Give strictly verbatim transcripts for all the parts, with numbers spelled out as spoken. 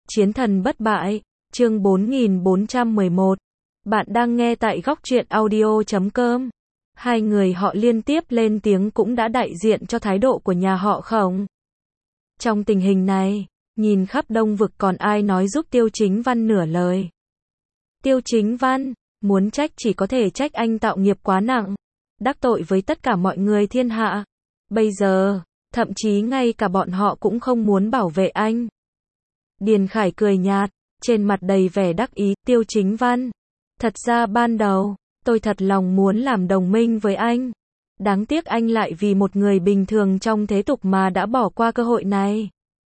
Chiến thần bất bại, chương bốn nghìn bốn trăm mười một. Bạn đang nghe tại góc truyện audio chấm com. Hai người họ liên tiếp lên tiếng cũng đã đại diện cho thái độ của nhà họ Khổng. Trong tình hình này, nhìn khắp Đông Vực còn ai nói giúp Tiêu Chính Văn nửa lời. Tiêu Chính Văn, muốn trách chỉ có thể trách anh tạo nghiệp quá nặng, đắc tội với tất cả mọi người thiên hạ. Bây giờ, thậm chí ngay cả bọn họ cũng không muốn bảo vệ anh. Điền Khải cười nhạt, trên mặt đầy vẻ đắc ý. Tiêu Chính Văn, thật ra ban đầu, tôi thật lòng muốn làm đồng minh với anh. Đáng tiếc anh lại vì một người bình thường trong thế tục mà đã bỏ qua cơ hội này.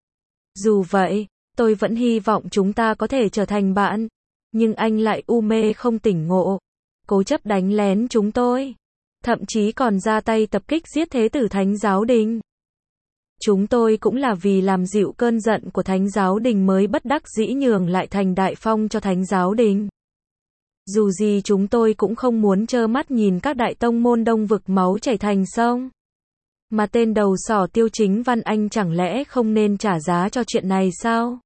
Dù vậy, tôi vẫn hy vọng chúng ta có thể trở thành bạn. Nhưng anh lại u mê không tỉnh ngộ, cố chấp đánh lén chúng tôi. Thậm chí còn ra tay tập kích giết Thế tử Thánh Giáo Đình. Chúng tôi cũng là vì làm dịu cơn giận của Thánh Giáo Đình mới bất đắc dĩ nhường lại thành Đại Phong cho Thánh Giáo Đình. Dù gì chúng tôi cũng không muốn trơ mắt nhìn các đại tông môn Đông Vực máu chảy thành sông. Mà tên đầu sỏ Tiêu Chính Văn anh chẳng lẽ không nên trả giá cho chuyện này sao?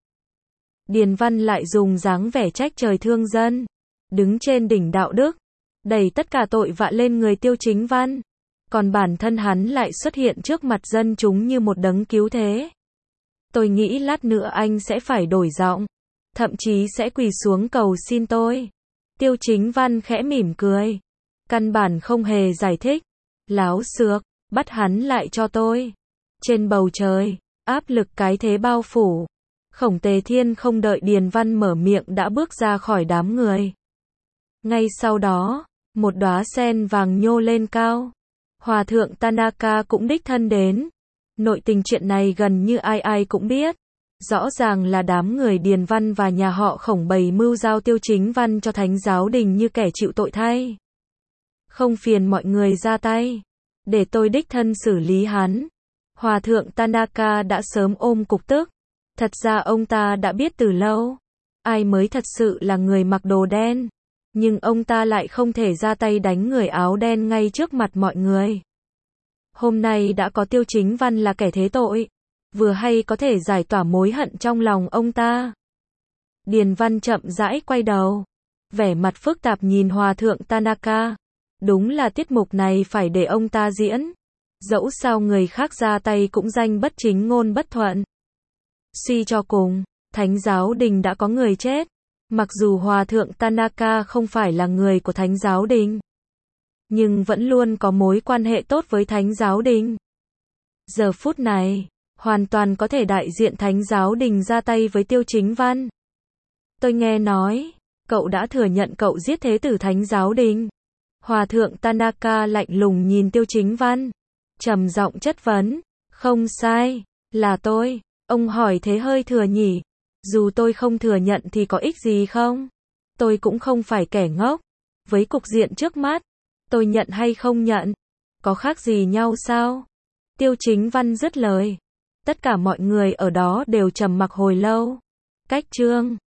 Điền Văn lại dùng dáng vẻ trách trời thương dân, đứng trên đỉnh đạo đức, đẩy tất cả tội vạ lên người Tiêu Chính Văn. Còn bản thân hắn lại xuất hiện trước mặt dân chúng như một đấng cứu thế. Tôi nghĩ lát nữa anh sẽ phải đổi giọng, thậm chí sẽ quỳ xuống cầu xin tôi. Tiêu Chính Văn khẽ mỉm cười, căn bản không hề giải thích. Láo xược, bắt hắn lại cho tôi. Trên bầu trời, áp lực cái thế bao phủ. Khổng Tề Thiên không đợi Điền Văn mở miệng đã bước ra khỏi đám người. Ngay sau đó, một đóa sen vàng nhô lên cao. Hòa thượng Tanaka cũng đích thân đến. Nội tình chuyện này gần như ai ai cũng biết. Rõ ràng là đám người Điền Văn và nhà họ Khổng bày mưu giao Tiêu Chính Văn cho Thánh Giáo Đình như kẻ chịu tội thay. Không phiền mọi người ra tay, để tôi đích thân xử lý hắn. Hòa thượng Tanaka đã sớm ôm cục tức. Thật ra ông ta đã biết từ lâu, ai mới thật sự là người mặc đồ đen. Nhưng ông ta lại không thể ra tay đánh người áo đen ngay trước mặt mọi người. Hôm nay đã có Tiêu Chính Văn là kẻ thế tội, vừa hay có thể giải tỏa mối hận trong lòng ông ta. Điền Văn chậm rãi quay đầu, vẻ mặt phức tạp nhìn Hòa thượng Tanaka. Đúng là tiết mục này phải để ông ta diễn. Dẫu sao người khác ra tay cũng danh bất chính ngôn bất thuận. Suy cho cùng, Thánh Giáo Đình đã có người chết. Mặc dù Hòa thượng Tanaka không phải là người của Thánh Giáo Đình, nhưng vẫn luôn có mối quan hệ tốt với Thánh Giáo Đình. Giờ phút này, hoàn toàn có thể đại diện Thánh Giáo Đình ra tay với Tiêu Chính Văn. Tôi nghe nói, cậu đã thừa nhận cậu giết Thế tử Thánh Giáo Đình. Hòa thượng Tanaka lạnh lùng nhìn Tiêu Chính Văn, trầm giọng chất vấn. Không sai, là tôi. Ông hỏi thế hơi thừa nhỉ. Dù tôi không thừa nhận thì có ích gì không? Tôi cũng không phải kẻ ngốc. Với cục diện trước mắt, tôi nhận hay không nhận, có khác gì nhau sao? Tiêu Chính Văn dứt lời. Tất cả mọi người ở đó đều trầm mặc hồi lâu. Cách chương